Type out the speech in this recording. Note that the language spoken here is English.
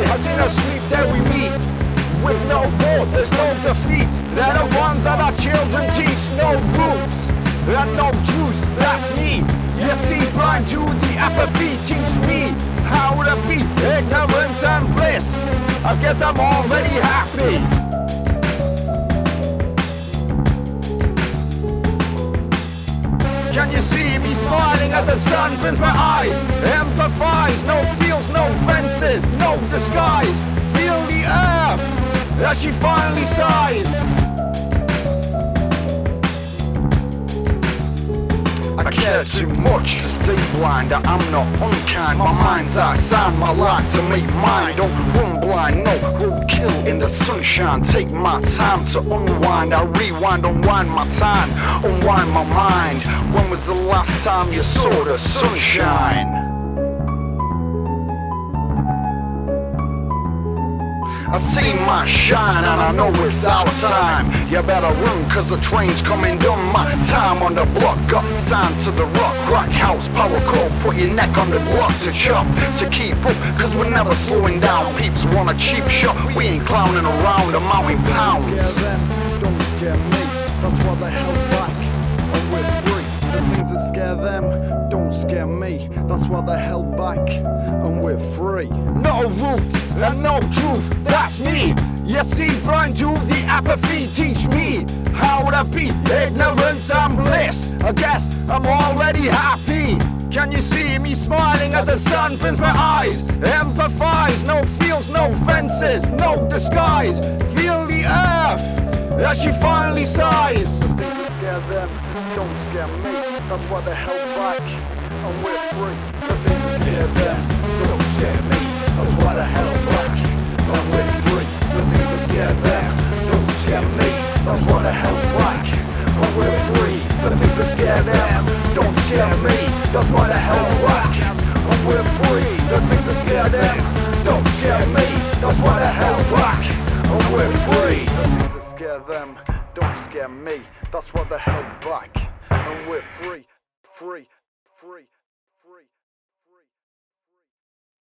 As in a sleep that we meet. With no war, there's no defeat. They're the ones that our children teach. No roots and no truth, that's me. You see, blind to the apathy. Teach me how to beat ignorance and bliss. I guess I'm already happy. Can you see me smiling as the sun burns my eyes? Empathize, no fields, no fences, no disguise. Feel the earth as she finally sighs. I care too much to stay blind. I'm not unkind, my mind's outside my life to make mine. Don't run blind, no roadkill in the sunshine. Take my time to unwind. I rewind, unwind my time, unwind my mind. When was the last time you saw the sunshine? I see my shine and I know it's our time. You better run cause the train's coming down. My time on the block, got signed to the rock. Crack house, power core, put your neck on the block to chop. So keep up cause we're never slowing down. Peeps want a cheap shot, we ain't clowning around a mountain pounds. Don't scare them, don't scare me, that's why they held back and we're free. The things that scare them don't scare me, that's why they held back and we're free. No roots and no truth, that's me. You see, blind to the apathy. Teach me how to beat ignorance and bliss. I guess I'm already happy. Can you see me smiling as the sun burns my eyes? Empathize, no fields, no fences, no disguise. Feel the earth as she finally sighs. The things that scare them don't scare me, that's why they held back and we're free. The things that scare them don't scare me, that's why they held back and we're free. The things that scare them don't scare me, that's why they held back and we're free. The things that scare them don't scare me, that's why they held back and we're free. The things that scare them don't scare me, that's why they held back and we're free. The things that scare them don't scare me, that's why they held back and we're free, free, free.